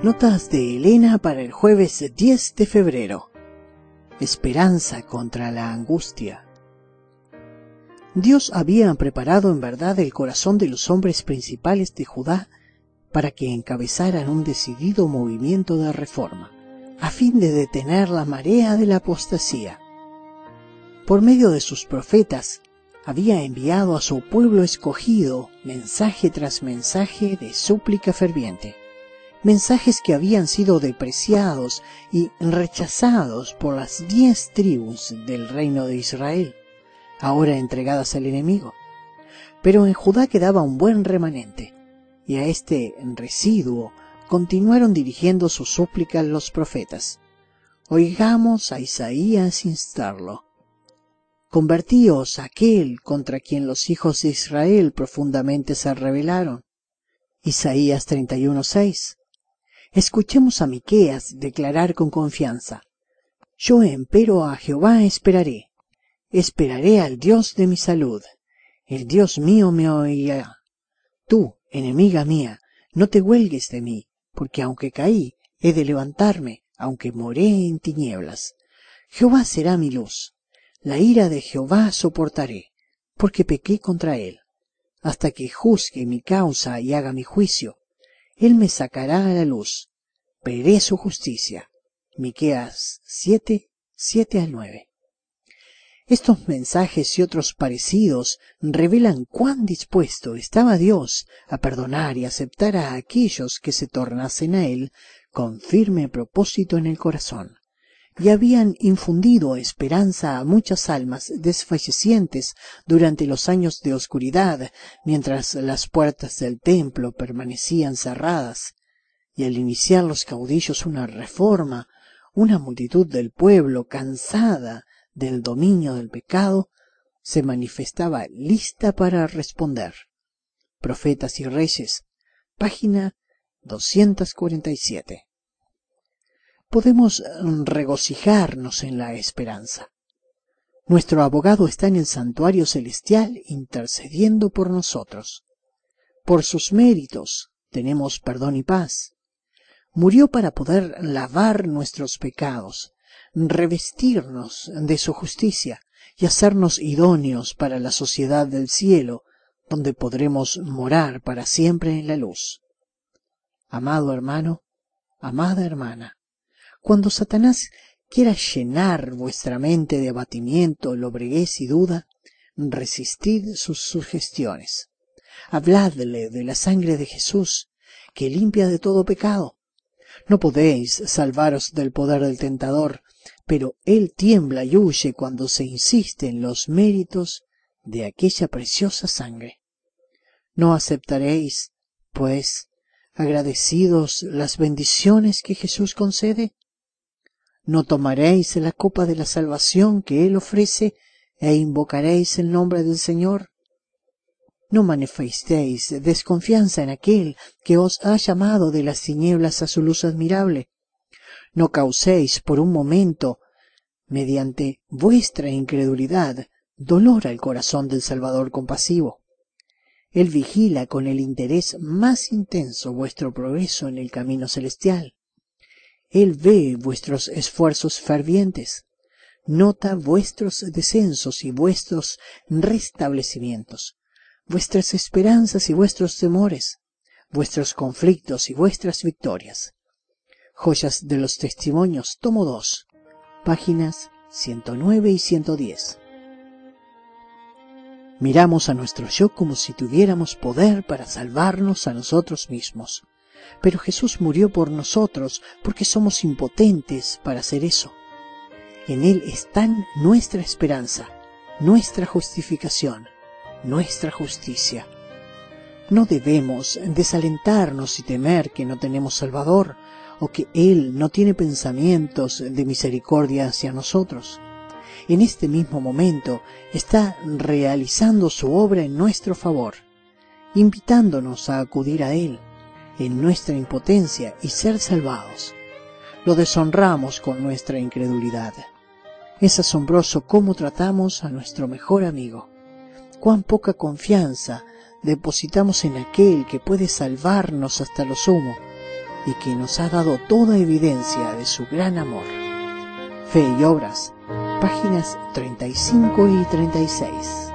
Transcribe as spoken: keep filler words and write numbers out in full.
Notas de Elena para el jueves diez de febrero. Esperanza contra la angustia. Dios había preparado en verdad el corazón de los hombres principales de Judá para que encabezaran un decidido movimiento de reforma, a fin de detener la marea de la apostasía. Por medio de sus profetas, había enviado a su pueblo escogido mensaje tras mensaje de súplica ferviente. Mensajes que habían sido depreciados y rechazados por las diez tribus del reino de Israel, ahora entregadas al enemigo. Pero en Judá quedaba un buen remanente, y a este residuo continuaron dirigiendo sus súplicas los profetas. Oigamos a Isaías instarlo. Convertíos a aquel contra quien los hijos de Israel profundamente se rebelaron. Isaías treinta y uno, seis. Escuchemos a Miqueas declarar con confianza: Yo empero a Jehová esperaré, esperaré al Dios de mi salud, el Dios mío me oirá. Tú, enemiga mía, no te huelgues de mí, porque aunque caí, he de levantarme, aunque moré en tinieblas. Jehová será mi luz, la ira de Jehová soportaré, porque pequé contra él, hasta que juzgue mi causa y haga mi juicio. Él me sacará a la luz, veré su justicia. Miqueas siete, siete al nueve. Estos mensajes y otros parecidos revelan cuán dispuesto estaba Dios a perdonar y aceptar a aquellos que se tornasen a Él con firme propósito en el corazón, y habían infundido esperanza a muchas almas desfallecientes durante los años de oscuridad, mientras las puertas del templo permanecían cerradas, y al iniciar los caudillos una reforma, una multitud del pueblo, cansada del dominio del pecado, se manifestaba lista para responder. Profetas y Reyes, página doscientos cuarenta y siete. Podemos regocijarnos en la esperanza. Nuestro abogado está en el santuario celestial intercediendo por nosotros. Por sus méritos tenemos perdón y paz. Murió para poder lavar nuestros pecados, revestirnos de su justicia y hacernos idóneos para la sociedad del cielo, donde podremos morar para siempre en la luz. Amado hermano, amada hermana, cuando Satanás quiera llenar vuestra mente de abatimiento, lobreguez y duda, resistid sus sugestiones. Habladle de la sangre de Jesús, que limpia de todo pecado. No podéis salvaros del poder del tentador, pero él tiembla y huye cuando se insiste en los méritos de aquella preciosa sangre. ¿No aceptaréis, pues, agradecidos las bendiciones que Jesús concede? ¿No tomaréis la copa de la salvación que él ofrece e invocaréis el nombre del Señor? No manifestéis desconfianza en aquel que os ha llamado de las tinieblas a su luz admirable. No causéis por un momento, mediante vuestra incredulidad, dolor al corazón del Salvador compasivo. Él vigila con el interés más intenso vuestro progreso en el camino celestial. Él ve vuestros esfuerzos fervientes, nota vuestros descensos y vuestros restablecimientos, vuestras esperanzas y vuestros temores, vuestros conflictos y vuestras victorias. Joyas de los Testimonios, tomo dos, páginas ciento nueve y ciento diez. Miramos a nuestro yo como si tuviéramos poder para salvarnos a nosotros mismos, pero Jesús murió por nosotros porque somos impotentes para hacer eso. En Él está nuestra esperanza, nuestra justificación, nuestra justicia. No debemos desalentarnos y temer que no tenemos Salvador, o que Él no tiene pensamientos de misericordia hacia nosotros. En este mismo momento está realizando su obra en nuestro favor, invitándonos a acudir a Él en nuestra impotencia y ser salvados. Lo deshonramos con nuestra incredulidad. Es asombroso cómo tratamos a nuestro mejor amigo. Cuán poca confianza depositamos en aquel que puede salvarnos hasta lo sumo. y que nos ha dado toda evidencia de su gran amor. Fe y Obras, páginas treinta y cinco y treinta y seis.